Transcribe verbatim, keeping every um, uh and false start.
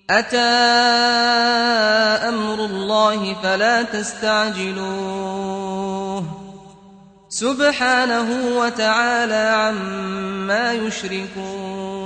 أتى أمر الله فلا تستعجلوه سبحانه وتعالى عما يشركون